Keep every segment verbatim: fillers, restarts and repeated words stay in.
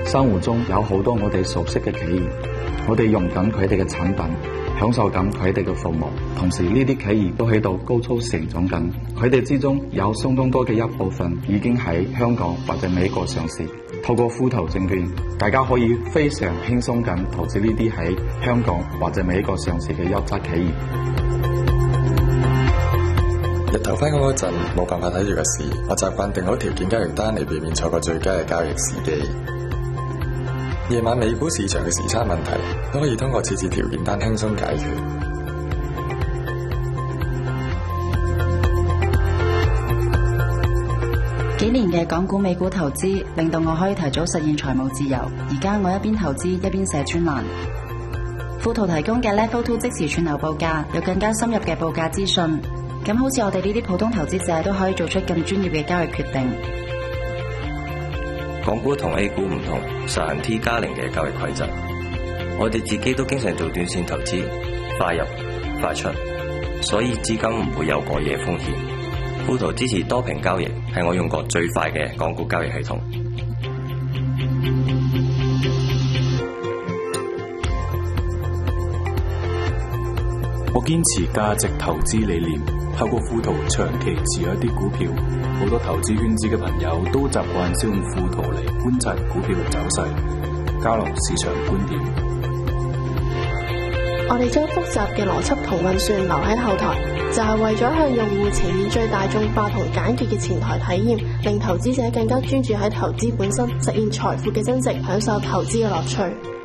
生活中有好多我哋熟悉嘅企業，我哋用緊佢哋嘅產品，享受緊佢哋嘅服務，同時呢啲企業都喺度高速成長緊，佢哋之中有相當多嘅一部分已經喺香港或者美國上市。透過富途證券，大家可以非常輕鬆咁投資呢啲喺香港或者美國上市嘅優質企業。 日頭返工嗰陣冇辦法睇住個市，我習慣定好條件交易單嚟避免錯過最佳嘅交易時機。夜晚美股市場嘅時差問題都可以通過設置條件單輕鬆解決。 幾年嘅港股美股投資令到我可以提早實現財務自由。而家我一邊投資一邊寫專欄。富途提供嘅 Level Two 即時串流報價，有更加深入嘅報價資訊。咁好似我哋呢啲普通投資者都可以做出更專業嘅交易決定。 港股同 A 股唔同，實行 T 加零嘅交易規則。我哋自己都經常做短線投資，快入快出，所以資金唔會有過夜風險。富途支持多屏交易，係我用過最快嘅港股交易系統。 我堅持價值投資理念，透過富途長期持有一啲股票。好多投資圈子嘅朋友都習慣使用富途嚟觀察股票嘅走勢，交流市場觀點。 我哋將複雜嘅邏輯同運算留喺後台，就係為咗向用戶呈現最大眾化同簡潔嘅前台體驗，令投資者更加專注喺投資本身，實現財富嘅增值，享受投資嘅樂趣。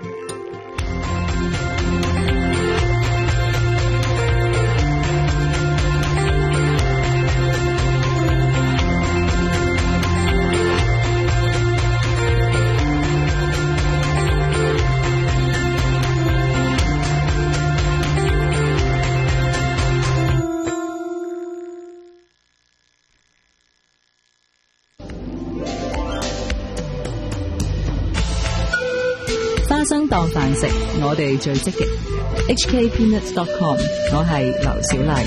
花生當飯食，我哋最積極。H K Peanuts dot com， 我係劉小麗。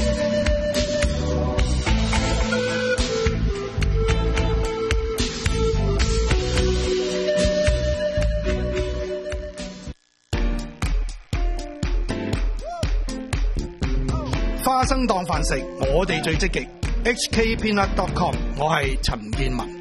花生當飯食，我哋最積極。H K Peanuts dot com， 我係陳建文。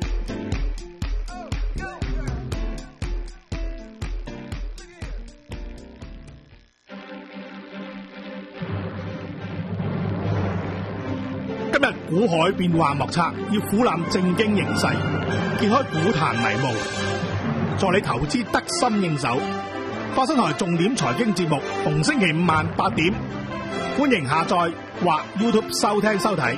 今日股海變幻莫測，要俯瞰正經形勢，揭開股壇迷霧，助你投資得心應手。花生台重點財經節目，逢星期五晚八點，歡迎下載或 YouTube 收聽收睇。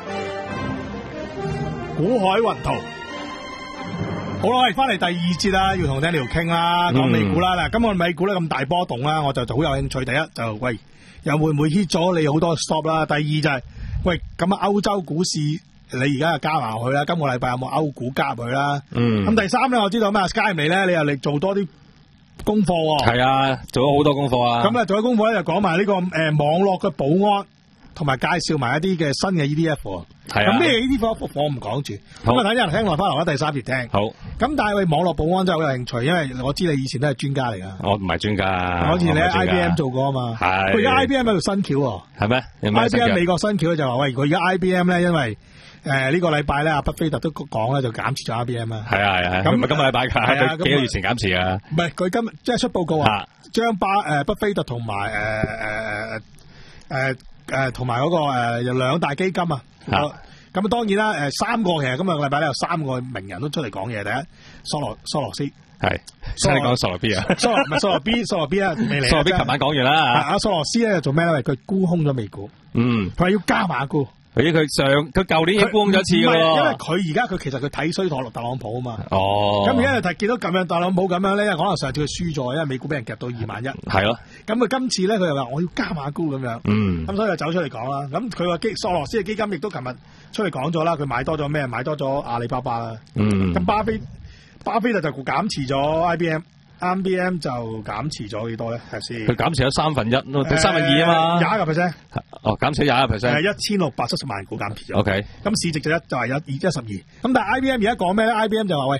股海雲圖，好啦，我哋翻嚟第二節啦，要同 Daniel 傾啦，講美股啦。嗱、嗯，今日美股咧咁大波動啦，我就好有興趣。第一就喂，又會唔會 hit 咗你好多 stop 啦？第二就係、是。喂，咁啊，歐洲股市你而家又加埋去啦，今個禮拜有冇歐股加入去啦？嗯。咁第三咧，我知道咩 Sky 嚟咧，你又嚟做多啲功課喎。係啊，做咗好多功課啊。咁啊，做咗功課咧就講埋呢個誒、呃、網絡嘅保安，同埋介紹埋一啲嘅新嘅 E T F。係啊。咁咩 E T F 我唔講住，咁啊等一人聽落翻嚟，第三節聽。好。咁但係喂，網絡保安真係好有興趣，因為我知你以前都係專家嚟噶。我唔係專家。好似你喺 I B M 做過啊嘛。係。佢而家 I B M 喺度新橋喎。係咩 ？I B M 美國新橋就話喂，佢而家 I B M 咧，因為誒、呃這個、呢個禮拜咧，阿巴菲特都講咧，就減持咗 I B M 啊。係啊係啊。咁唔係今個禮拜㗎，佢幾個月前減持啊。唔係佢今即係出報告啊，將巴誒巴菲特同埋誒誒誒誒同埋嗰個誒有兩大基金啊。咁啊，當然啦，誒三個其實今日個禮拜咧有三個名人都出嚟講嘢。第一，索羅索羅斯係，所以你講索羅 B 啊？索羅唔係索羅 B， 索羅 B 啊，未嚟。索羅 B 琴晚講完啦。阿索羅斯咧做咩咧？佢沽空咗美股。嗯，佢話要加碼沽。咦？佢上佢舊年已經沽空咗一次㗎喎。因為佢而家佢其實佢睇衰特特朗普啊嘛。哦。咁而家就睇見到咁樣特朗普咁樣咧，可能上次佢輸咗，因為美股俾人夾到二萬一。係咯。咁佢今次咧，佢又話我要加碼沽咁樣。嗯。咁所以就走出嚟講啦。咁佢話基索羅斯嘅基金亦都琴日出嚟講咗啦，佢買多咗咩？買多咗阿里巴巴啦。嗯。咁巴菲巴菲特就減持咗 I B M。I B M 就減持咗幾多咧？係先，佢減持咗三分一，呃、三分二啊嘛，廿一個 percent。哦，減持廿一個 percent，係一千六百七十萬股減持咗。O K，咁市值就一就係一二一十二。咁但係 I B M 而家講咩咧？I B M 就話喂，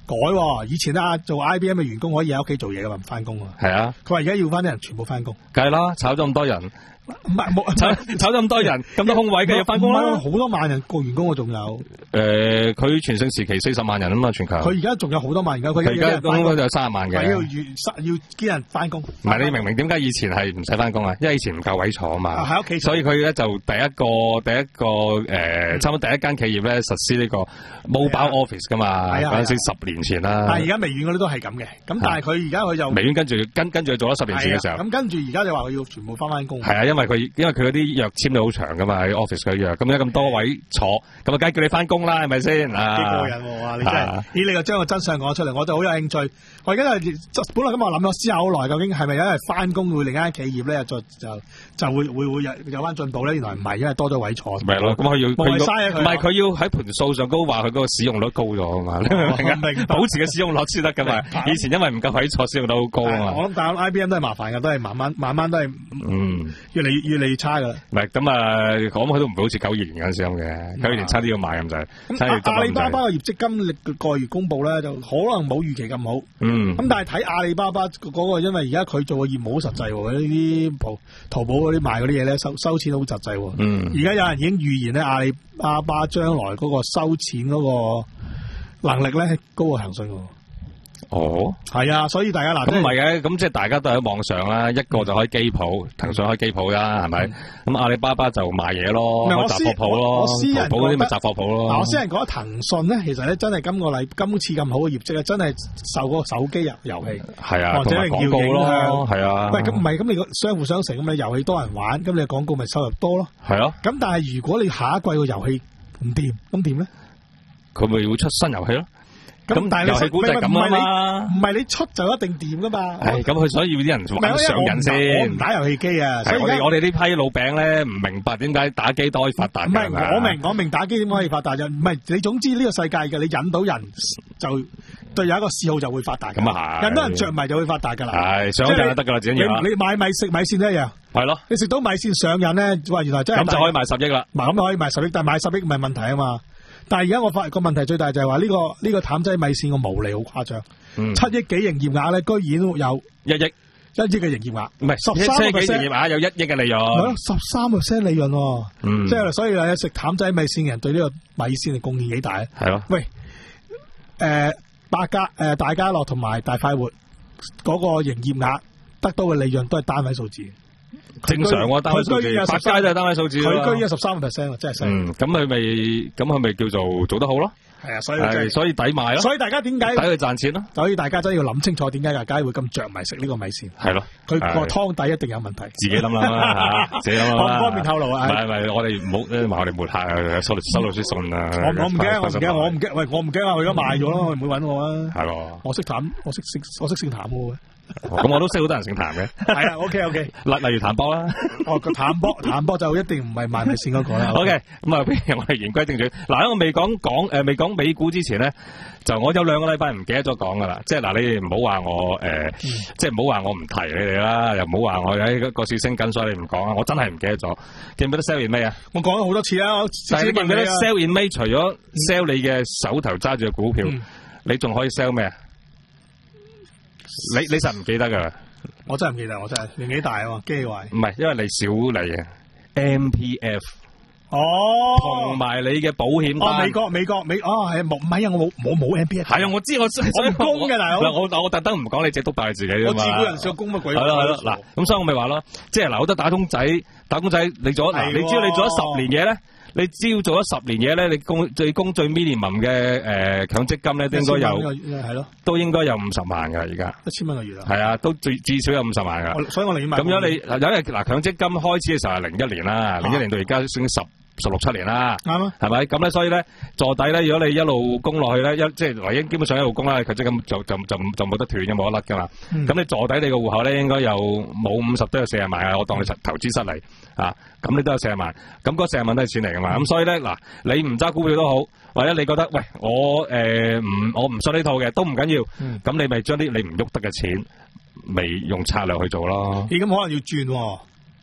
改喎，以前啊做 I B M 嘅員工可以喺屋企做嘢噶嘛，唔翻工啊。 係啊， 佢話而家要翻啲人全部翻工。 梗係啦，炒咗咁多人， 唔係冇炒炒咗咁多人，咁多空位嘅要翻工啦。 好多萬人個員工，我仲有。 誒，佢全盛時期四十萬人啊嘛，全球。 佢而家仲有好多萬，而家佢而家應該就有三十萬嘅。 要要啲人翻工。 唔係你明唔明點解以前係唔使翻工啊？因為以前唔夠位坐啊嘛。 喺屋企。 所以佢咧就第一個第一個誒，差唔多第一間企業咧實施呢個 mobile office 噶嘛。嗰陣時十年前啦。 但係而家微軟嗰啲都係咁嘅，咁但係佢而家佢就微軟跟住跟跟住做咗十年前嘅時候。 咁跟住而家就話佢要全部翻翻工。 係啊，因為佢因為佢嗰啲約簽到好長噶嘛，喺 office 嘅約，咁而家咁多位坐，咁啊梗係叫你翻工啦，係咪先？幾過癮喎！你真係，咦？你又將個真相講出嚟，我就好有興趣。我而家係本來咁我諗咗思考好耐，究竟係咪因為翻工會另一間企業咧，就就就會會會有有翻進步咧？原來唔係，因為多咗位坐。 咪咯，咁佢要佢唔係佢要喺盤數上高話佢嗰個使用率高咗啊嘛？你明唔明啊？保持嘅使用率先得噶嘛？以前因為唔夠位坐，使用率好高啊嘛。 我諗但係 I B M 都係麻煩嘅，都係慢慢慢慢都係嗯越嚟越嚟越差噶啦。 唔係咁啊，講佢都唔會好似九二年嗰陣時咁嘅，九二年差啲要買咁就係。 咁阿里巴巴嘅業績今歷個月公布咧，就可能冇預期咁好。 嗯。 咁但係睇阿里巴巴嗰個，因為而家佢做嘅業務好實際喎，呢啲淘淘寶嗰啲賣嗰啲嘢咧，收收錢好實際喎。 嗯。 而家有人已經預言咧，阿里巴巴將來嗰個收錢嗰個能力咧，高過騰訊喎。 哦， 係啊，所以大家嗱， 咁唔係嘅，咁即係大家都喺網上啦，一個就開機鋪，騰訊開機鋪啦，係咪？咁阿里巴巴就賣嘢咯，開雜貨鋪咯，淘寶嗰啲咪雜貨鋪咯。 嗱，我私人覺得騰訊咧，其實咧真係今個禮今次咁好嘅業績咧，真係受嗰個手機遊遊戲係啊， 或者係廣告咯， 係啊。 喂，咁唔係咁你個相輔相成咁，你遊戲多人玩，咁你廣告咪收入多咯。 係咯。 咁但係如果你下一季個遊戲唔掂，咁點咧？ 佢咪會出新遊戲咯。咁但係遊戲股就係咁啊嘛， 唔係你出就一定掂噶嘛。 係咁，佢所以要啲人玩上癮先。 我唔打遊戲機啊，所以我哋我哋呢批老餅咧唔明白點解打機都可以發達。 唔係我明我明打機點可以發達啫，唔係你總之呢個世界嘅，你引到人就對有一個嗜好就會發達。咁啊係，引到人着迷就會發達噶啦。係上癮就得噶啦，自己要。你買米食米線都一樣。係咯，你食到米線上癮咧，哇！原來真係咁就可以賣十億啦。 嗱，咁可以賣十億，但係買十億唔係問題啊嘛。但係而家我發現個問題最大就係話呢個呢、這個淡仔米線個毛利好誇張， 嗯、 七億幾營業額咧，居然有一億一億嘅營業額， 唔係十三個 percent 營業額有一億嘅利潤， 十三個 percent 利潤， 嗯、 即係所以咧食淡仔米線嘅人對呢個米線嘅貢獻幾大咧？ 係咯， 喂，誒、呃，百家誒、呃、大家樂同埋大快活嗰個營業額得到嘅利潤都係單位數字。 正常喎，單位數字，百佳都係單位數字， 佢居然有十三個 percent，真係犀利。 嗯，咁佢咪咁佢咪叫做做得好咯？ 係啊，所以係， 所以抵買咯。 所以大家點解抵佢賺錢咯？ 所以大家真係要諗清楚，點解大家會咁着迷食呢個米線？ 係咯， 佢個湯底一定有問題。 自己諗啦，自己諗啦。 唔方便透露啊？ 唔係唔係，我哋唔好話我哋抹黑啊，收收到啲信啊。 我我唔驚，我唔驚，我唔驚。喂，我唔驚啊！我而家賣咗咯，唔會揾我啊。 係咯， 我識淡，我識識，我識姓譚嘅。 咁我都識好多人姓譚嘅。 係啊 ，OK OK。 例例如譚波啦。 哦，個譚波，譚波就一定唔係賣米線嗰個啦。 OK，咁啊，不如我哋言歸正傳。嗱，喺我未講講誒，未講美股之前咧，就我有兩個禮拜唔記得咗講噶啦。即係嗱，你哋唔好話我誒，即係唔好話我唔提你哋啦，又唔好話我喺個市升緊，所以你唔講啊。我真係唔記得咗。記唔記得 sell in May 啊？ 我講咗好多次啦。 但係你記唔記得 sell in May 除咗 sell 你嘅手頭揸住嘅股票，你仲可以 sell 咩啊？你你實唔記得噶？ 我真係唔記得，我真係年紀大啊嘛，機會唔係，因為你少嚟啊 M P F 哦， 同埋你嘅保險單。 哦，美國美國美哦係冇唔係啊，我冇我冇 M P F。 係啊，我知我我唔供嘅大佬。 我我我特登唔講，你只督大自己啊嘛。 我自雇人士供乜鬼？ 係咯係咯，嗱咁所以我咪話咯，即係嗱好多打工仔打工仔，你做嗱，你只要你做咗十年嘢咧。你只要做咗十年嘢咧，你供最供最 minimum 嘅誒強積金咧，都應該有係咯，都應該有五十萬噶而家一千蚊個月啊， 係啊，都最至少有五十萬噶。 所以我寧願買。咁樣你有日嗱強積金開始嘅時候係零一年啦，零一年到而家算十十六七年啦，啱啊，係咪？咁咧，所以咧坐底咧，如果你一路供落去咧，一即係唯一基本上一路供啦，強積金就就就就冇得斷嘅，冇得甩噶嘛。咁、嗯、你坐底你個戶口咧，應該有冇五十都有四十萬啊！我當你投資失利啊，咁你都有四十萬，咁嗰四十萬都係錢嚟噶嘛。咁、嗯、所以咧嗱，你唔揸股票都好，或者你覺得喂我誒唔、呃、我唔信呢套嘅都唔緊要，咁、嗯、你咪將啲你唔喐得嘅錢，咪用策略去做咯。 咦？咁可能要轉喎。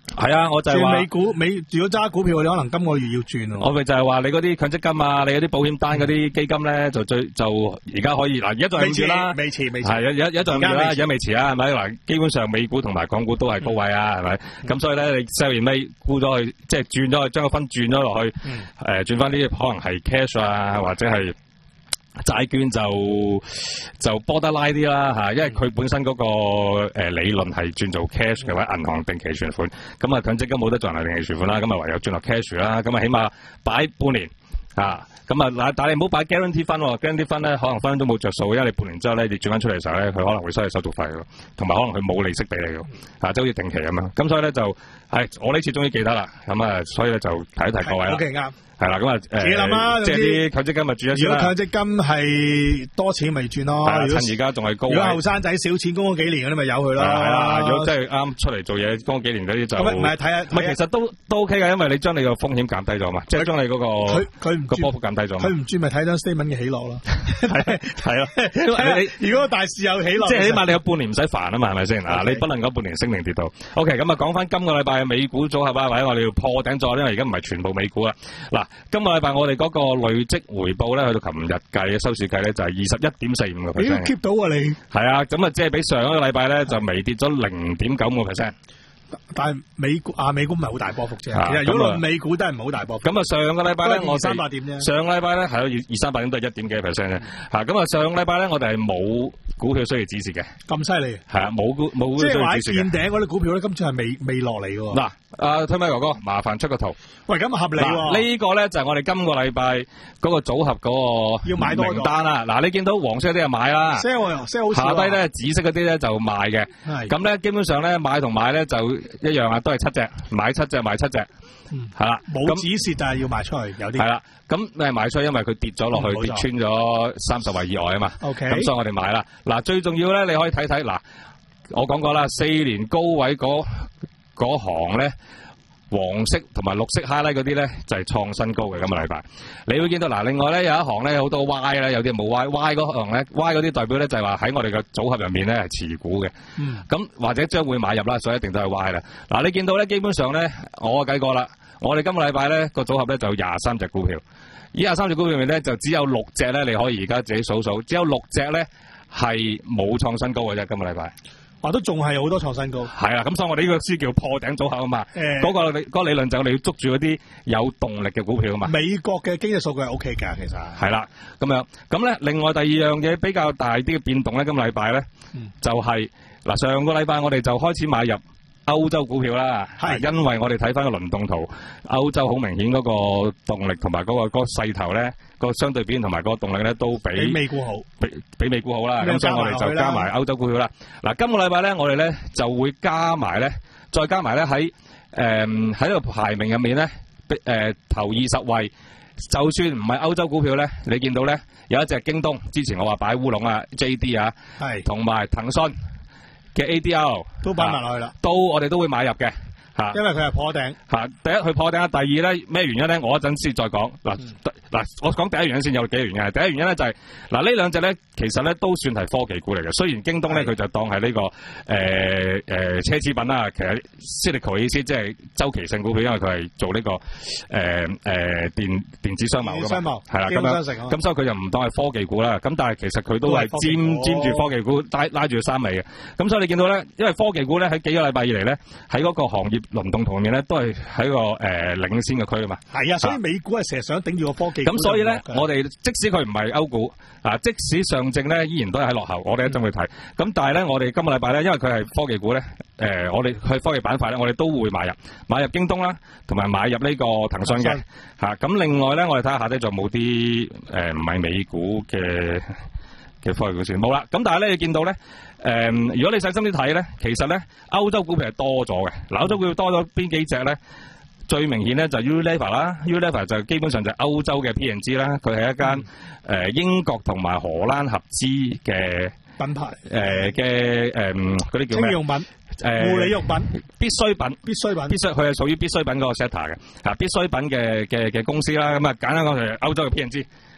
係啊，我就係話轉美股美，如果揸股票，你可能今個月要轉喎。 我咪就係話你嗰啲強積金啊，你嗰啲保險單嗰啲基金咧，就最就而家可以嗱，而家仲係五月啦， 未遲未遲， 係而家而家仲係五月啦，而家未遲啊，係咪嗱？基本上美股同埋港股都係高位啊，係咪？咁所以咧，你 sell 完尾沽咗去，即係轉咗去，將個分轉咗落去，誒轉翻啲可能係 cash 啊，或者係。債券就就波得拉啲啦嚇，因為佢本身嗰個誒理論係轉做 cash 嘅話，銀行定期存款，咁啊強積金冇得做銀行定期存款啦，咁啊唯有轉落 cash 啦，咁啊起碼擺半年啊，咁啊嗱，但係你唔好擺 guarantee 分喎 ，guarantee 分咧可能分分都冇着數，因為你半年之後咧你轉翻出嚟嘅時候咧，佢可能會收你手續費喎，同埋可能佢冇利息俾你嘅，啊，即係好似定期咁樣，咁所以咧就係我呢次終於記得啦，咁啊所以咧就提一提各位啦。 O K 啱。 係啦，咁啊， 自己諗啦， 即係啲強積金咪轉一轉啦。 如果強積金係多錢咪轉咯， 趁而家仲係高位。 如果後生仔少錢供咗幾年嗰啲咪由佢啦。 係啦，如果真係啱出嚟做嘢供咗幾年嗰啲就唔係睇下， 唔係其實都都 OK 嘅，因為你將你個風險減低咗嘛，即係將你嗰個佢佢唔個波幅減低咗。 佢唔轉咪睇張 statement 嘅起落咯。 係係咯， 你如果大市有起落， 即係起碼你有半年唔使煩啊嘛，係咪先啊？你不能夠半年升定跌到。OK，咁啊講翻今個禮拜嘅美股組合啊，或者我哋要破頂咗，因為而家唔係全部美股啦。嗱，今個禮拜我哋嗰個累積回報咧，去到琴日計嘅收市計咧，就係二十一點四五個 percent。 你 keep 到啊你？ 係啊，咁啊，即係比上一個禮拜咧就微跌咗零點九五個 percent。 但係美股啊，美股唔係好大波幅啫。其實如果論美股都係唔係好大波幅。 咁啊，上個禮拜咧，我二三百點啫。 上個禮拜咧係有二三百點都係一點幾 percent 啫。嚇，咁啊，上個禮拜咧我哋係冇股票需要指示嘅。 咁犀利？ 係啊，冇股冇股票需要指示嘅。 即係話見頂嗰啲股票咧，今次係未未落嚟嘅。 嗱，阿推米哥哥，麻煩出個圖。 喂，咁合理喎。 呢個咧就係我哋今個禮拜嗰個組合嗰個要買多名單啦。嗱，你見到黃色嗰啲係買啦 ，sell sell 好少。 下低咧紫色嗰啲咧就賣嘅。係。咁咧基本上咧買同賣咧就一樣啊，都係七隻，買七隻賣七隻。嗯。係啦。 冇指示就係要賣出去，有啲。係啦。咁誒賣出去，因為佢跌咗落去，跌穿咗三十位以外啊嘛。OK。咁所以我哋買啦。嗱，最重要咧，你可以睇睇嗱，我講過啦，四年高位嗰嗰行咧。黃色同埋綠色 highlight 嗰啲咧就係、是、創新高嘅今個禮拜，你會見到嗱，另外咧有一行咧好多 Y 咧，有啲冇 Y，Y 嗰行咧 Y 嗰啲代表咧就係話喺我哋嘅組合入面咧係持股嘅，咁、嗯、或者將會買入啦，所以一定都係 Y 啦。嗱，你見到咧基本上咧我計過啦，我哋今個禮拜咧個組合咧就有廿三隻股票，以廿三隻股票入面咧就只有六隻咧你可以而家自己數數，只有六隻咧係冇創新高嘅啫，今個禮拜。 話都仲係好多創新高， 係啊，咁所以我哋呢個書叫破頂組合啊嘛。誒、欸，嗰、那個理、那個理論就我哋要捉住嗰啲有動力嘅股票啊嘛。美國嘅經濟數據係 O K 㗎，其實係啦，咁樣咁咧，另外第二樣嘢比較大啲嘅變動咧，今個禮拜咧就係、是、嗱，上個禮拜我哋就開始買入歐洲股票啦，係因為我哋睇翻個輪動圖，歐洲好明顯嗰個動力同埋嗰個嗰、那個勢頭咧，個相對表現同埋個動力咧都比，比美股好，比比美股好啦。咁所以我哋就加埋歐洲股票啦。嗱，今個禮拜咧，我哋咧就會加埋咧，再加埋咧喺誒喺個排名入面咧，誒、呃、頭二十位，就算唔係歐洲股票咧，你見到咧有一隻京東，之前我話擺烏龍啊 J D 啊，係同埋騰訊嘅 A D L 都擺埋落去啦，都我哋都會買入嘅。吓，因為佢係破頂。吓，第一佢破頂，第二咧咩原因咧？我一陣先再講。嗱、嗯，嗱，我講第一原因先，有幾個原因。第一原因咧就係、是、嗱，呢兩隻咧其實咧都算係科技股嚟嘅。雖然京東咧佢就當係呢、這個誒誒、呃呃、奢侈品啦，其實 cyclical 嘅意思即係周期性股票，因為佢係做呢、這個誒誒、呃呃、電電子商貿噶嘛，係啦咁樣。咁所以佢就唔當係科技股啦。咁但係其實佢都係沾沾住科技股拉拉住三尾嘅。咁所以你見到咧，因為科技股咧喺幾個禮拜以嚟咧喺嗰個行業輪動圖面咧都係喺個誒、呃、領先嘅區啊嘛，係啊，所以美股係成日想頂住個科技股。咁所以咧，我哋即使佢唔係歐股啊，即使上證咧依然都係喺落後，我哋一陣會睇。咁但係咧，我哋今個禮拜咧，因為佢係科技股咧，誒、呃，我哋去科技板塊咧，我哋都會買入，買入京東啦，同埋買入呢個騰訊嘅嚇。咁、啊、另外咧，我哋睇下下低仲冇啲誒唔係美股嘅嘅科技股先冇啦。咁但係咧，你見到咧。誒、嗯，如果你細心啲睇咧，其實咧歐洲股票係多咗嘅。嗱，歐洲股票多咗邊幾隻咧？最明顯咧就 Unilever 啦 ，Unilever 就基本上就係歐洲嘅 P and G 啦。佢係一間誒、嗯呃、英國同埋荷蘭合資嘅品牌，誒嘅誒嗰啲叫咩？清用品、誒、呃、護理用品、必需品、必需品、必需，佢係屬於必需品嗰個 sector 嘅，嚇必需品嘅嘅嘅公司啦。咁啊簡單講就係歐洲嘅 P and G。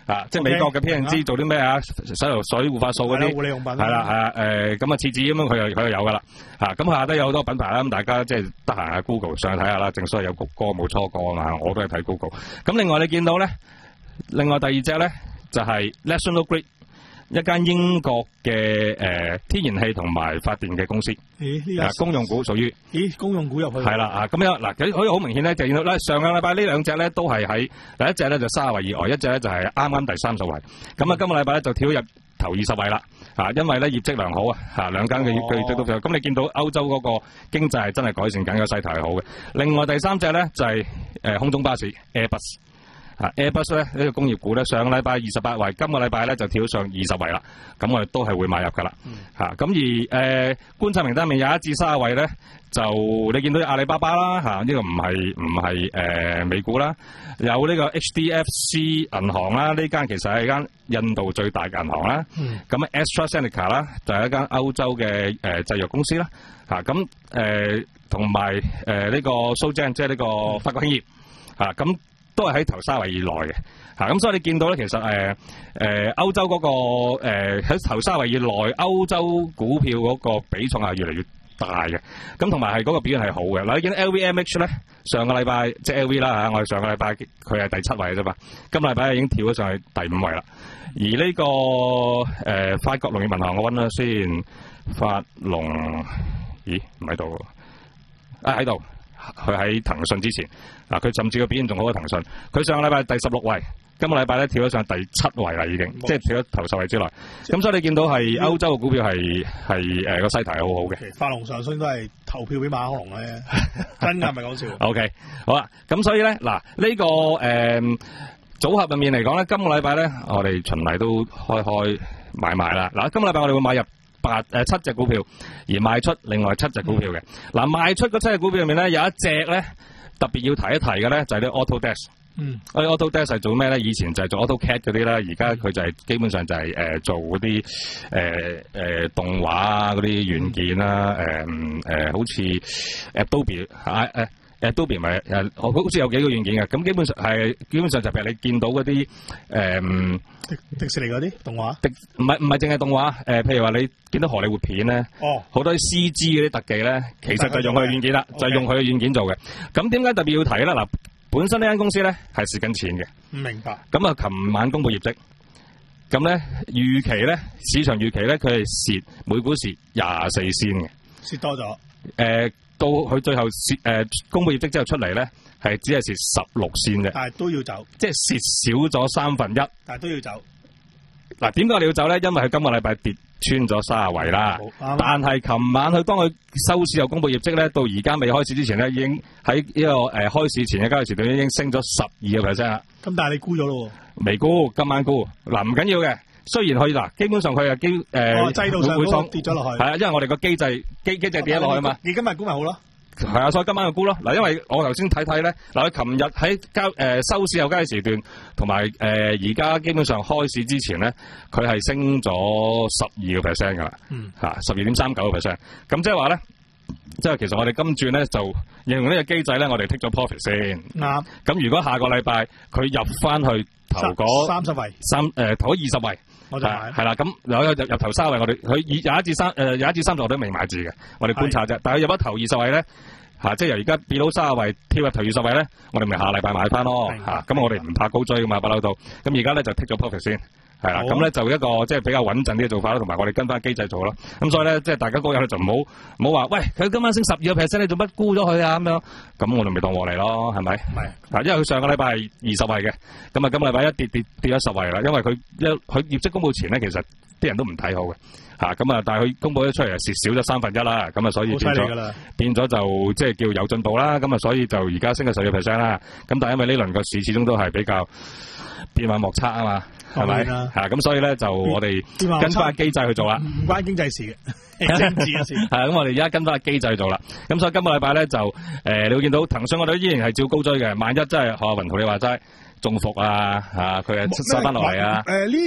啊，即係美國嘅 P and G 做啲咩啊？洗頭水、護髮素嗰啲， 護理用品係啦係啊誒，咁啊廁紙咁樣佢又佢又有噶啦嚇，咁下低有好多品牌啦，咁大家即係得閒喺 Google 上去睇下啦，正所謂有谷歌冇初歌啊嘛，我都係睇 Google。咁另外你見到咧，另外第二隻咧就係 National Grid。一間英國嘅誒、呃、天然氣同埋發電嘅公司， 咦？呢、啊、 公用股屬於咦？公用股入去係啦啊！咁樣嗱，佢可以好明顯咧，就見到咧上個禮拜呢兩隻咧都係喺第一隻咧就三十位以外，一隻咧就係啱啱第三十位。咁啊，今個禮拜咧就跳入頭二十位啦啊！因為咧業績良好啊嚇，兩間嘅業績都都咁，你見到歐洲嗰個經濟係真係改善緊，個勢頭係好嘅。另外第三隻咧就係、是、誒、呃、空中巴士 Airbus。啊 Airbus 咧呢個工業股咧上個禮拜二十八位，今個禮拜咧就跳上二十位啦。咁我哋都係會買入噶啦。嚇、嗯、咁、啊、而誒、呃、觀察名單入面有一至三十位咧，就你見到阿里巴巴啦嚇，呢、啊這個唔係唔係誒美股啦，有呢個 H D F C 銀行啦，呢間其實係間印度最大嘅銀行啦。咁、嗯、AstraZeneca 啦就係、是、一間歐洲嘅誒、呃、製藥公司啦。嚇咁誒同埋誒呢個蘇珍即係呢個法國興業嚇咁。啊都係喺頭三位以內嘅，嚇、啊、咁所以你見到咧，其實誒誒、呃、歐洲嗰、那個喺、呃、頭三位以內，歐洲股票嗰個比重係越嚟越大嘅，咁同埋係嗰個表現係好嘅。嗱，你見到 L V M H 咧，上個禮拜即係 L V 啦嚇，我哋上個禮拜佢係第七位嘅啫嘛，今個禮拜已經跳咗上去第五位啦。而呢、這個誒、呃、法國農業銀行我揾下先，法農，咦唔喺度，啊喺度。佢喺騰訊之前，嗱佢甚至個表現仲好過騰訊。佢上個禮拜第十六位，今個禮拜咧跳咗上第七位啦，已經，即係跳咗頭十位之內。咁所以你見到係歐洲嘅股票係係誒個勢頭係好好嘅。 法龍上升都係投票俾馬克龍咧，真㗎唔係講笑。 O K， 好啦，咁所以咧嗱呢、這個誒、呃、組合入面嚟講咧，今個禮拜咧我哋循例都開開買賣啦。嗱，今個禮拜我哋會買入。八誒七隻股票，而賣出另外七隻股票嘅。嗱、嗯，賣出嗰七隻股票入面咧，有一隻咧特別要提一提嘅咧，就係、是、啲 Autodesk。嗯，嗰啲 Autodesk 係做咩咧？以前就係做 AutoCAD 嗰啲啦，而家佢就係、是、基本上就係、是、誒、呃、做嗰啲誒誒動畫啊嗰啲軟件啦，誒、呃、誒、呃、好似 Adobe 啊誒。Adobe 咪誒，好似有幾個軟件嘅，咁基本上係基本上就譬如你見到嗰啲誒迪士尼嗰啲動畫， 迪唔係唔係淨係動畫，誒、呃、譬如話你見到荷里活片咧，哦，好多啲 C G 嗰啲特技咧，其實就用佢嘅軟件啦，就係用佢嘅軟件做嘅。咁點解特別要提咧？嗱，本身呢間公司咧係蝕緊錢嘅，唔明白。咁啊，琴晚公布業績，咁咧預期咧市場預期咧佢係蝕每股蝕廿四仙嘅， 蝕多咗，誒、 呃。到佢最後蝕誒、呃、公布業績之後出嚟咧，係只係蝕十六仙嘅， 但係都要走， 即係蝕少咗三分一， 但係都要走。 嗱，點解我哋要走咧？因為佢今個禮拜跌穿咗三十位啦。但係琴晚佢當佢收市又公布業績咧，到而家未開市之前咧，已經喺呢、這個誒、呃、開市前嘅交易時段已經升咗十二個 percent 啦。咁但係你沽咗咯？未沽，今晚沽。嗱，唔緊要嘅。雖然佢嗱，基本上佢係基誒、呃哦、制度上會跌咗落去，係啊，因為我哋個機制機機制跌咗落去啊嘛。你今日估咪好咯？係啊，所以今晚就沽咯。嗱，因為我頭先睇睇咧，嗱，佢琴日喺交誒收市後交易時段，同埋誒而家基本上開市之前咧，佢係升咗十二個 percent 噶啦，嗯，吓十二點三九個 percent。咁即係話咧，即係其實我哋今轉咧就應用呢個機制咧，我哋 take 咗 profit 先。啱、嗯。咁如果下個禮拜佢入翻去頭嗰三十位，三誒頭二十位。我就係啦，咁有入入頭三位，我哋佢有一至三誒有一至三十我都未買住嘅，我哋觀察啫。但係入咗頭二十位咧，嚇、啊、即係由而家變到三十位跳入頭二十位咧，我哋咪下禮拜買翻咯嚇。咁、啊、我哋唔怕高追噶嘛，不嬲到。咁而家咧就 take 咗 profit 先，係啦。咁咧就一個即係比較穩陣啲嘅做法咯，同埋我哋跟翻機制做咯。咁所以咧，即係大家高友就唔好唔好話，喂佢今晚升十二個 percent，你做乜沽咗佢啊？咁樣咁我哋咪當獲利咯，係咪？係。嗱，因為佢上個禮拜係二十位嘅，咁啊今個禮拜一跌跌跌咗十位啦，因為佢一佢業績公佈前咧，其實啲人都唔睇好嘅，嚇咁啊，但係佢公佈咗出嚟又蝕少咗三分一啦，咁啊所以變咗變咗就即係叫有進步啦，咁啊所以就而家升咗十二個 percent 啦，咁但係因為呢輪個市始終都係比較變幻莫測啊嘛，係咪？嚇咁所以咧就我哋跟翻機制去做啦， 唔關經濟事嘅。政治嘅事係咁，我哋而家跟翻個機制去做啦。咁所以今個禮拜咧就誒、呃，你會見到騰訊我哋依然係照高追嘅。萬一真係何雲同你話齋中伏啊嚇，佢係收翻落嚟啊。 誒呢隻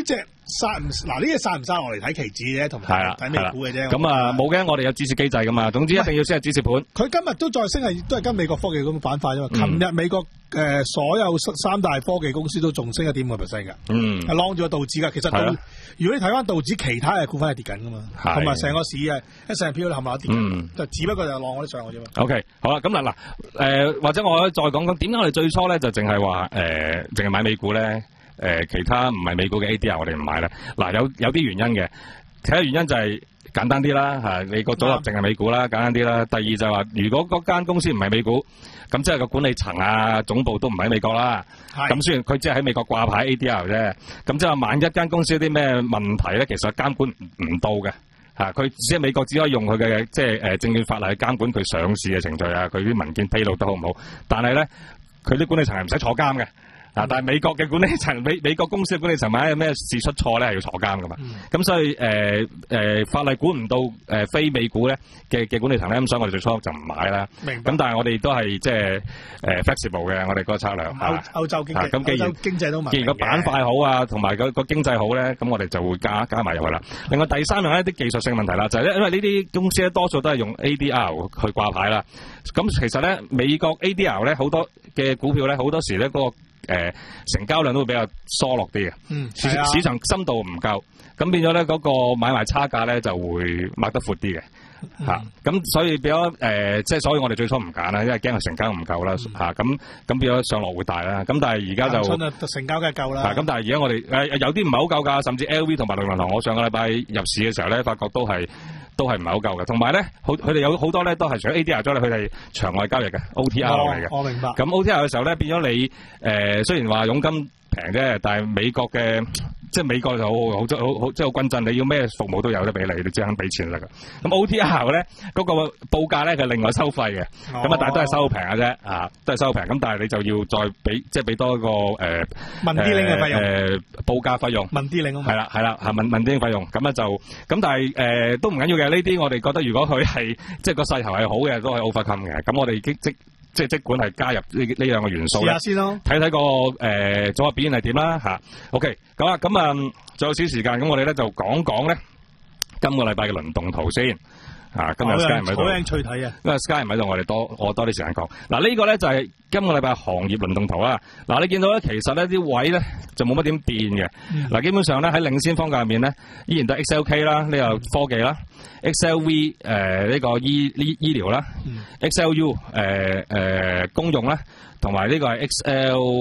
殺唔嗱呢啲殺唔殺落嚟睇期指嘅，同埋睇美股嘅啫。 咁啊冇嘅，我哋有指示機制噶嘛。總之一定要先係指示盤。佢今日都再升係都係跟美國科技咁板塊啫嘛。琴日美國誒所有三大科技公司都仲升一點五個 percent 㗎。嗯，係晾住個道指㗎。其實道如果你睇翻道指，其他嘅股份係跌緊㗎嘛，同埋成個市啊一成票冚唪唥跌緊，就只不過就晾嗰啲上去啫嘛。 OK， 好啦，咁嗱嗱誒，或者我可以再講講點解我哋最初咧就淨係話誒，淨係買美股咧，誒、呃、其他唔係美股嘅 A D R 我哋唔買咧。嗱，有有啲原因嘅，其他原因就係簡單啲啦嚇，你個組合淨係美股啦，簡單啲啦。第二就係話，如果嗰間公司唔係美股，咁即係個管理層啊總部都唔喺美國啦。咁雖然佢只係喺美國掛牌 A D R 啫，咁即係話萬一間公司有啲咩問題咧，其實監管唔到嘅。嚇！佢只係美國只可以用佢嘅即係誒證券法例去監管佢上市嘅程序啊，佢啲文件披露得好唔好？但係咧，佢啲管理層係唔使坐監嘅。啊！但係美國嘅管理層，美美國公司嘅管理層，萬一有咩事出錯咧，係要坐監噶嘛。咁、嗯、所以誒誒、呃呃、法例管唔到誒、呃、非美股咧嘅嘅管理層咧，咁所以我哋最初就唔買啦。明白。咁但係我哋都係即係誒 flexible 嘅，我哋嗰個策略。歐歐洲經濟，咁既然經濟都既然個板塊好啊，同埋個個經濟好咧，咁我哋就會加加埋入去啦。另外第三樣咧，啲技術性問題啦，就係、是、咧，因為呢啲公司咧多數都係用 A D R 去掛牌啦。咁其實咧，美國 A D R 咧好多嘅股票咧，好多時咧嗰、那個誒、呃，成交量都會比較疏落啲嘅，嗯，市市場深度唔夠，咁變咗咧嗰個買賣差價咧就會擘得闊啲嘅，吓、嗯，咁、啊、所以變咗誒，即、呃、係所以我哋最初唔揀啦，因為驚佢成交唔夠啦，吓、嗯，咁咁變咗上落會大啦，咁但係而家就成交梗係夠啦，咁但係而家我哋誒、呃、有啲唔係好夠噶，甚至 L V 同埋六銀行，我上個禮拜入市嘅時候咧，發覺都係。都係唔係好夠嘅，同埋咧，好佢哋有好多咧都係除咗 A D R 之外，佢哋場外交易嘅 O T R 嚟嘅、哦。我明白。咁 O T R 嘅時候咧，變咗你誒、呃，雖然話佣金平啫，但係美國嘅即係美國就好好好好即係好均真，你要咩服務都有得俾你，你只肯俾錢得㗎。咁 O T R 咧嗰、那個報價咧佢另外收費嘅，咁、哦、啊但係都係收平嘅啫，啊都係收平。咁但係你就要再俾即係俾多一個誒、呃、問啲領嘅費用，誒、呃、報價費用。問啲領係啦係啦嚇問問啲領費用，咁啊就咁但係誒、呃、都唔緊要嘅。呢啲我哋覺得如果佢係即係個勢頭係好嘅，都係 overcome 嘅。咁我哋即即即係即管係加入呢呢兩個元素咧，試下先咯，睇睇個誒組合表現係點啦嚇。OK，咁啊咁啊，仲有少時間，咁我哋咧就講講咧今個禮拜嘅輪動圖先。啊，今日 Sky 唔喺度，好興趣睇啊！因為 Sky 唔喺度，我哋多我多啲時間講。嗱、啊，呢、這個咧就係今個禮拜行業輪動圖啦。嗱、啊，你見到咧，其實呢啲位咧就冇乜點變嘅。嗱、嗯啊，基本上咧喺領先方向入面咧，依然都係 X L K 啦，呢個科技啦、嗯、，X L V 誒、呃、呢、這個醫醫醫療啦、嗯、，X L U 誒、呃、誒、呃、公用啦，同埋呢個係 X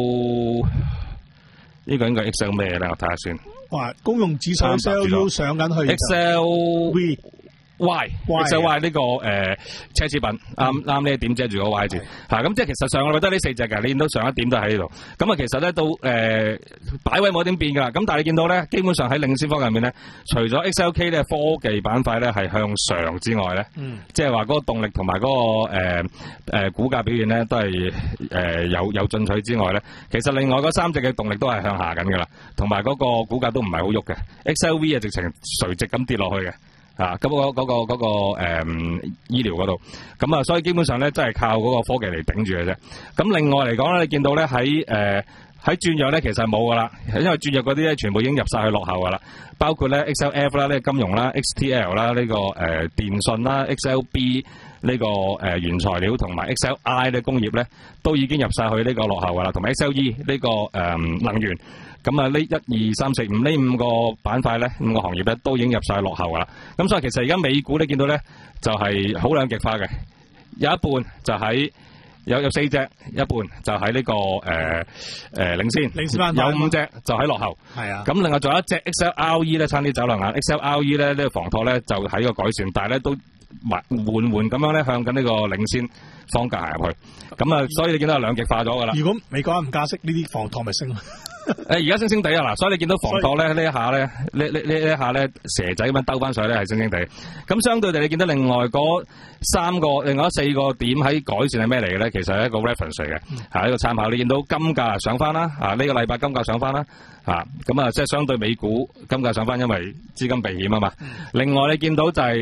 L 呢個應該 X L 咩咧？我睇下先。哇，公用指數 X L U 上緊去 X L V。Y， X L Y 呢、這個誒、呃、奢侈品，啱啱呢一點遮住個 Y 字，嚇咁、啊、即係其實上個禮拜得呢四隻嘅，你見到上一點都喺呢度，咁啊其實咧到誒擺位冇點變㗎啦，咁但係你見到咧，基本上喺領先方入面咧，除咗 X L K 咧科技板塊咧係向上之外咧，嗯，即係話嗰個動力同埋嗰個誒誒、呃、股價表現咧都係誒、呃、有有進取之外咧，其實另外嗰三隻嘅動力都係向下緊㗎啦，同埋嗰個股價都唔係好喐嘅 ，X L V 啊直情垂直咁跌落去嘅。啊，咁、那、嗰個嗰、那個嗰、那個誒、嗯、醫療嗰度，咁啊，所以基本上咧，真係靠嗰個科技嚟頂住嘅啫。咁另外嚟講咧，你見到咧喺誒喺轉弱咧，其實係冇噶啦，因為轉弱嗰啲咧，全部已經入晒去落後噶啦。包括咧 X L F 啦，呢個金融啦 ，X T L 啦，呢、這個誒、呃、電信啦 ，X L B 呢、這個誒、呃、原材料同埋 X L I 咧工業咧，都已經入晒去呢個落後噶啦，同埋 X L E 呢、這個誒、呃、能源。咁啊，呢一二三四五呢五個板塊咧，五個行業咧都已經入晒落後噶啦。咁所以其實而家美股你見到咧，就係好兩極化嘅，有一半就喺有有四隻，一半就喺呢、這個誒誒、呃、領先，領先翻有五隻就喺落後。係啊。咁另外仲有一隻 X L R E 咧，差啲走兩眼。X L R E 咧呢、這個防託咧就喺個改善，但係咧都緩緩咁樣咧向緊呢個領先方向行入去。咁啊，所以你見到係兩極化咗噶啦。如果美國唔加息，呢啲防託咪升咯。誒，而家升升地啊，嗱，所以你見到防託咧呢一下咧，呢呢呢一下咧蛇仔咁樣兜翻上去咧係升升地。咁相對地，你見到另外嗰三個、另外四個點喺改善係咩嚟嘅咧？其實係一個 reference 嚟嘅，係一個參考。你見到金價上翻啦，啊呢個禮拜金價上翻啦，啊咁啊即係相對美股金價上翻，因為資金避險啊嘛。另外你見到就係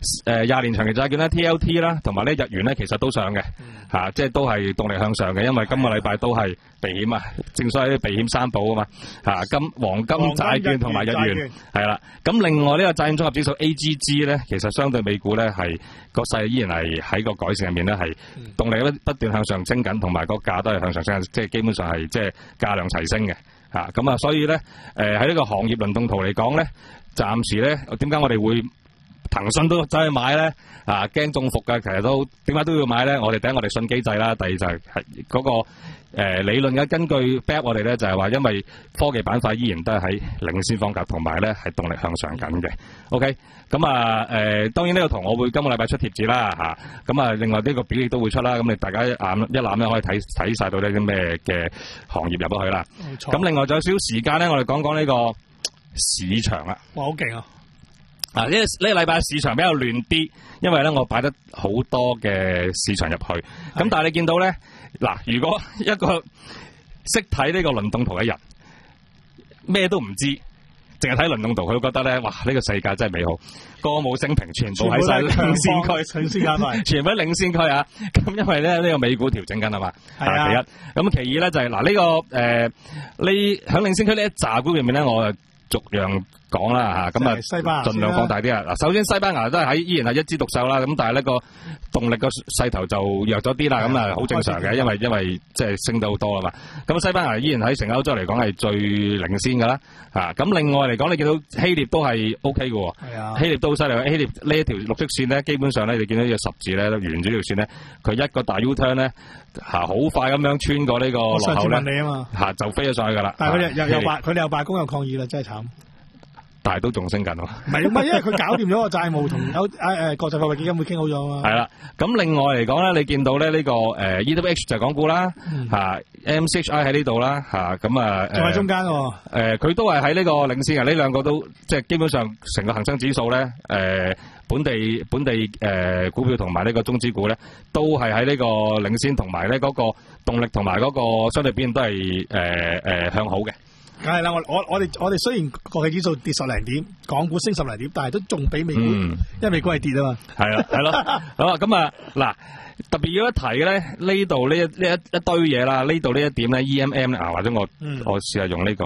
誒廿年長期債券咧 T L T 啦，同埋呢日元咧，其實都上嘅嚇、嗯啊，即係都係動力向上嘅，因為今個禮拜都係避險啊，正所謂避險三寶啊嘛嚇，金黃金債券同埋日元係啦。咁另外呢個債券綜合指數 A G G 咧，其實相對美股咧係個勢依然係喺個改善入面咧係動力咧不斷向上升緊，同埋個價都係向上升，即係基本上係即係價量齊升嘅嚇。咁啊，所以咧誒喺呢個行業輪動圖嚟講咧，暫時咧點解我哋會騰訊都走去買咧？啊，驚中伏嘅，其實都點解都要買咧？我哋第一，我哋信機制啦；第二就係係嗰個誒、呃、理論嘅根據 back 我哋咧，就係、是、話因為科技板塊依然都係喺領先方格，同埋咧係動力向上緊嘅。OK，咁啊誒，當然呢個圖我會今個禮拜出貼紙啦嚇。咁啊，另外呢個表亦都會出啦。咁你大家一眼一覽咧可以睇睇曬到呢啲咩嘅行業入咗去啦。冇錯。咁另外仲有少少時間咧，我哋講講呢個市場啦。哇，好勁啊！啊！呢呢個禮拜市場比較亂啲，因為咧我擺得好多嘅市場入去，咁但係你見到咧，嗱，如果一個識睇呢個輪動圖嘅人，咩都唔知，淨係睇輪動圖，佢會覺得咧，哇！呢個世界真係美好，歌舞升平，全部喺晒領先區，領先區，全部喺領先區啊！咁因為咧呢個美股調整緊啊嘛，係啊，第一，咁其二咧就係嗱呢個誒呢響領先區呢一紮股入面咧，我逐樣講啦嚇，咁啊盡量放大啲啊！嗱，首先西班牙都係喺依然係一枝獨秀啦，咁但係呢個動力個勢頭就弱咗啲啦，咁啊好正常嘅，因為因為即係升得好多啊嘛。咁西班牙依然喺成歐洲嚟講係最領先㗎啦嚇。咁另外嚟講，你見到希臘都係 O K 嘅喎，係啊，希臘都好犀利。希臘呢一條綠色線咧，基本上咧你見到呢個十字咧沿住呢條線咧，佢一個大 U turn 咧嚇，好快咁樣穿過呢個落口咧嚇，就飛咗上去㗎啦。但係佢哋又又罷，佢哋又罷工又抗議啦，真係慘。但係都仲升緊喎，唔係唔係，因為佢搞掂咗個債務同歐誒誒國際貨幣基金會傾好咗啊嘛。係啦，咁另外嚟講咧，你見到咧呢個誒 E W H 就係港股啦，嚇 M C H I 喺呢度啦，嚇咁啊，仲喺中間喎。誒佢都係喺呢個領先嘅，呢兩個都即係基本上成個恆生指數咧，誒本地本地誒股票同埋呢個中資股咧，都係喺呢個領先，同埋咧嗰個動力同埋嗰個相對表現都係誒誒向好嘅。梗係啦，我我我哋我哋雖然國際指數跌十零點，港股升十零點，但係都仲比美股，嗯、因為美股係跌啊嘛。係啦，係咯。好啊，咁啊嗱，特別要一提嘅咧，呢度呢一呢一一堆嘢啦，呢度呢一點咧 E M M 啊，或者我、嗯、我試下用呢、呢個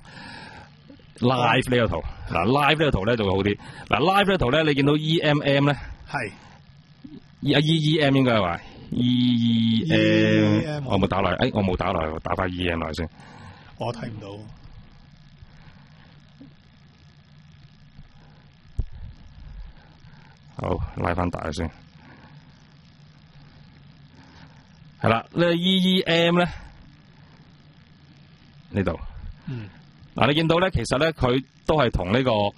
live 呢個圖，嗱、啊、live 呢個圖咧就會好啲。嗱 live 呢個圖咧，你見到 E M M 咧係啊 E E M 應該係話 E E M， 我冇打落嚟，誒我冇打落嚟，我打翻 E M 落嚟先。我睇唔到。好，拉翻大先。係啦，呢 E E M 咧呢度。嗯。嗱，你見到咧，其實咧佢都係同呢個誒，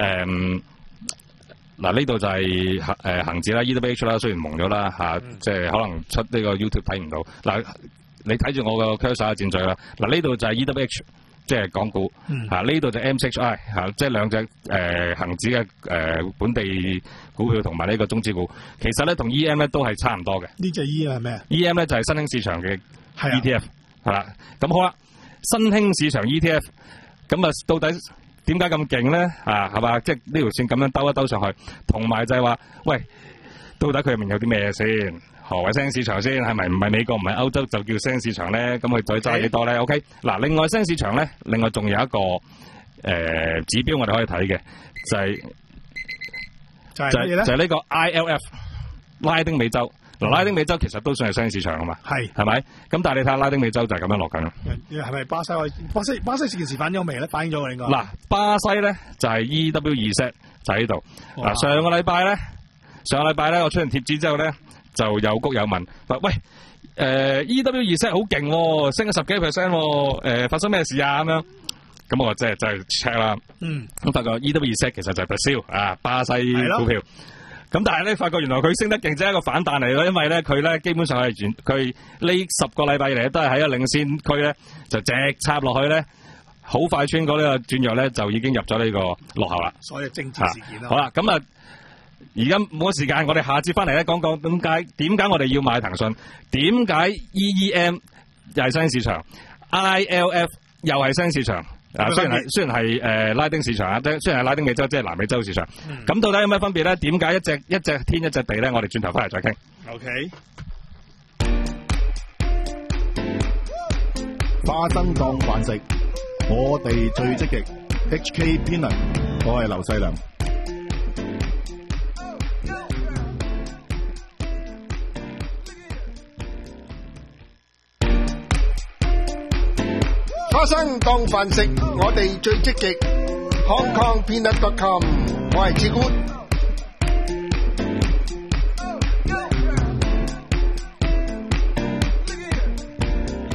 嗱呢度就係誒恆指啦 ，E W H 啦，雖然蒙咗啦嚇，即係可能出呢個 YouTube 睇唔到。嗱，你睇住我個 cursor 嘅箭嘴啦。嗱，呢度就係 E W H。即係港股，嚇呢度就 M C H I 嚇，即係兩隻誒恆指嘅誒、呃、本地股票同埋呢個中資股，其實咧同 E M 咧都係差唔多嘅。呢隻 E 係咩 ？E M 咧就係新興市場嘅 E T F，係啦。咁好啦，新興市場 E T F，咁啊到底點解咁勁咧？啊係嘛，即係呢條線咁樣兜一兜上去，同埋就係話，喂，到底佢入面有啲咩先？何謂新興市場先？係咪唔係美國唔係歐洲就叫新興市場咧？咁佢再揸幾多咧 ？OK，嗱，另外新興市場咧，另外仲有一個誒、呃、指標我哋可以睇嘅，就係、是、就係、是、就係、是、呢個 I L F 拉丁美洲。嗱、嗯，拉丁美洲其實都算係新興市場啊嘛，係係咪？咁但係你睇下拉丁美洲就係咁樣落緊啦。係咪巴西？巴西巴西件事反映咗未咧？反映咗嘅應該。嗱，巴西咧就係、是、E W 二 set 就喺呢度。嗱，上個禮拜咧，上個禮拜咧我出完貼紙之後咧。就有谷有問，話喂，誒、呃、E W 二 set 好勁喎，升咗十幾 percent 喎，誒發生咩事啊咁樣？咁我即係真係 check 啦，嗯，咁發覺 E W 二 set 其實就係 Brazil 啊，巴西股票，咁但係咧發覺原來佢升得勁，即係一個反彈嚟咯，因為咧佢咧基本上係轉佢呢十個禮拜以嚟都係喺一個領先區咧，就直插落去咧，好快穿過呢個轉弱咧，就已經入咗呢個落後啦。所以政治事件啦、啊。好啦，咁啊。而家冇時間，我哋下節翻嚟咧講講點解點解我哋要買騰訊？點解 E E M 又係新興市場 ，I L F 又係新興市場？ 啊，雖然係雖然係誒、呃、拉丁市場啊，即雖然係拉丁美洲，即係南美洲市場。咁、嗯、到底有咩分別咧？點解一隻一隻天一隻地咧？我哋轉頭翻嚟再傾。 OK。 花生當飯食，我哋最積極。H K Peanut， 我係劉細良。 花生當飯食，我哋最積極。Hong Kong Peanut dot com， 我係志官。